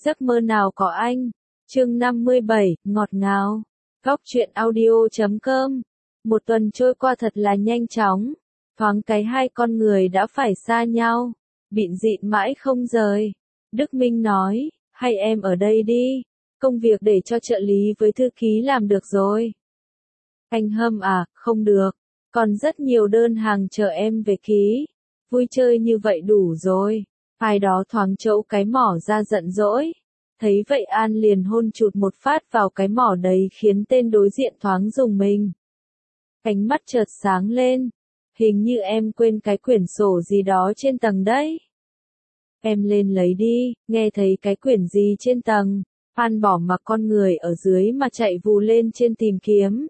Giấc mơ nào có anh. Chương 57, ngọt ngào. Góc truyện audio.com. Một tuần trôi qua thật là nhanh chóng. Thoáng cái hai con người đã phải xa nhau. Bịn dịn mãi không rời. Đức Minh nói, hay em ở đây đi. Công việc để cho trợ lý với thư ký làm được rồi. Anh Hâm à, không được. Còn rất nhiều đơn hàng chờ em về ký. Vui chơi như vậy đủ rồi. Ai đó thoáng chẫu cái mỏ ra giận dỗi. Thấy vậy An liền hôn chụt một phát vào cái mỏ đấy khiến tên đối diện thoáng rùng mình. Ánh mắt chợt sáng lên. Hình như em quên cái quyển sổ gì đó trên tầng đấy. Em lên lấy đi, nghe thấy cái quyển gì trên tầng. An bỏ mặc con người ở dưới mà chạy vù lên trên tìm kiếm.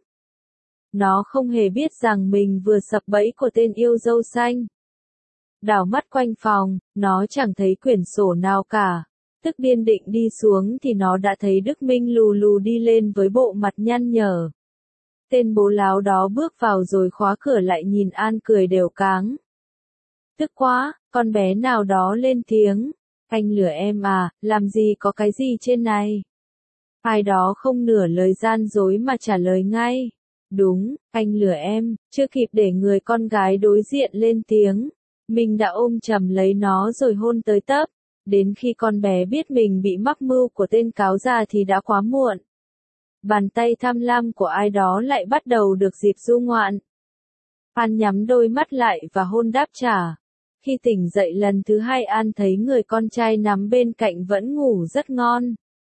Nó không hề biết rằng mình vừa sập bẫy của tên yêu dâu xanh. Đảo mắt quanh phòng, nó chẳng thấy quyển sổ nào cả. Tức điên định đi xuống thì nó đã thấy Đức Minh lù lù đi lên với bộ mặt nhăn nhở. Tên bố láo đó bước vào rồi khóa cửa lại nhìn An cười đều cáng. Tức quá, con bé nào đó lên tiếng. Anh lừa em à, làm gì có cái gì trên này? Ai đó không nửa lời gian dối mà trả lời ngay. Đúng, anh lừa em, chưa kịp để người con gái đối diện lên tiếng. Mình đã ôm chầm lấy nó rồi hôn tới tấp. Đến khi con bé biết mình bị mắc mưu của tên cáo già thì đã quá muộn. Bàn tay tham lam của ai đó lại bắt đầu được dịp du ngoạn. An nhắm đôi mắt lại và hôn đáp trả. Khi tỉnh dậy lần thứ hai An thấy người con trai nằm bên cạnh vẫn ngủ rất ngon.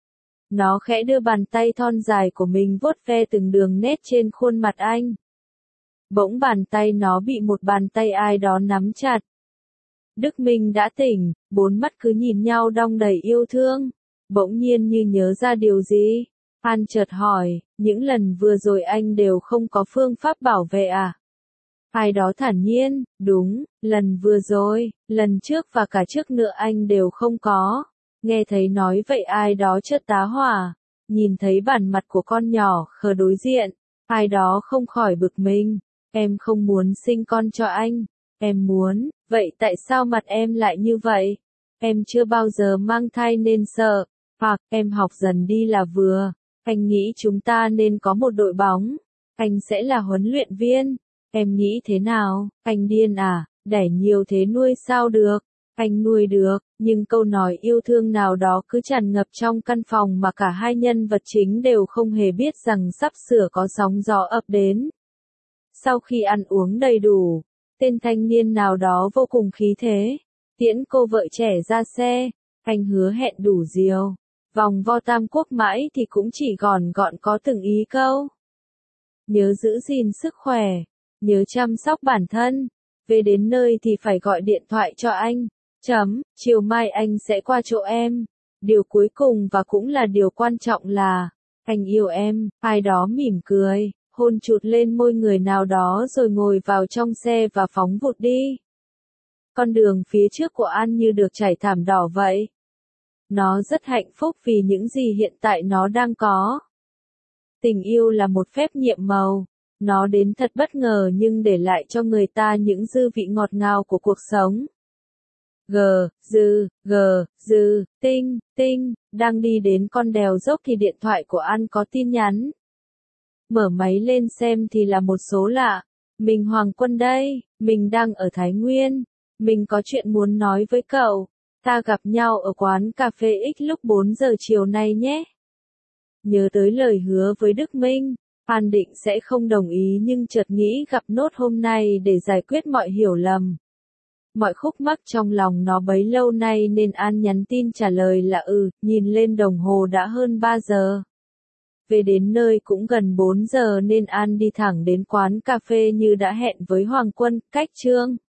Nó khẽ đưa bàn tay thon dài của mình vuốt ve từng đường nét trên khuôn mặt anh. Bỗng bàn tay nó bị một bàn tay ai đó nắm chặt. Đức Minh đã tỉnh, bốn mắt cứ nhìn nhau đong đầy yêu thương. Bỗng nhiên như nhớ ra điều gì. An chợt hỏi, những lần vừa rồi anh đều không có phương pháp bảo vệ à? Ai đó thản nhiên, đúng, lần vừa rồi, lần trước và cả trước nữa anh đều không có. Nghe thấy nói vậy ai đó chợt tá hỏa. Nhìn thấy bản mặt của con nhỏ khờ đối diện. Ai đó không khỏi bực mình. Em không muốn sinh con cho anh. Em muốn, vậy tại sao mặt em lại như vậy? Em chưa bao giờ mang thai nên sợ. Hoặc em học dần đi là vừa. Anh nghĩ chúng ta nên có một đội bóng. Anh sẽ là huấn luyện viên. Em nghĩ thế nào? Anh điên à? Đẻ nhiều thế nuôi sao được? Anh nuôi được, nhưng câu nói yêu thương nào đó cứ tràn ngập trong căn phòng mà cả hai nhân vật chính đều không hề biết rằng sắp sửa có sóng gió ập đến. Sau khi ăn uống đầy đủ, tên thanh niên nào đó vô cùng khí thế, tiễn cô vợ trẻ ra xe, anh hứa hẹn đủ diều. Vòng vo Tam Quốc mãi thì cũng chỉ gọn gọn có từng ý câu. Nhớ giữ gìn sức khỏe, nhớ chăm sóc bản thân, về đến nơi thì phải gọi điện thoại cho anh. Chiều mai anh sẽ qua chỗ em. Điều cuối cùng và cũng là điều quan trọng là, anh yêu em. Ai đó mỉm cười, hôn chụt lên môi người nào đó rồi ngồi vào trong xe và phóng vụt đi. Con đường phía trước của An như được trải thảm đỏ vậy. Nó rất hạnh phúc vì những gì hiện tại nó đang có. Tình yêu là một phép nhiệm màu. Nó đến thật bất ngờ nhưng để lại cho người ta những dư vị ngọt ngào của cuộc sống. Tinh, đang đi đến con đèo dốc thì điện thoại của An có tin nhắn. Mở máy lên xem thì là một số lạ. Mình Hoàng Quân đây, mình đang ở Thái Nguyên. Mình có chuyện muốn nói với cậu. Ta gặp nhau ở quán cà phê X lúc 4 giờ chiều nay nhé. Nhớ tới lời hứa với Đức Minh, An định sẽ không đồng ý nhưng chợt nghĩ gặp nốt hôm nay để giải quyết mọi hiểu lầm. Mọi khúc mắc trong lòng nó bấy lâu nay nên An nhắn tin trả lời là nhìn lên đồng hồ đã hơn 3 giờ. Về đến nơi cũng gần 4 giờ nên An đi thẳng đến quán cà phê như đã hẹn với Hoàng Quân, cách Trương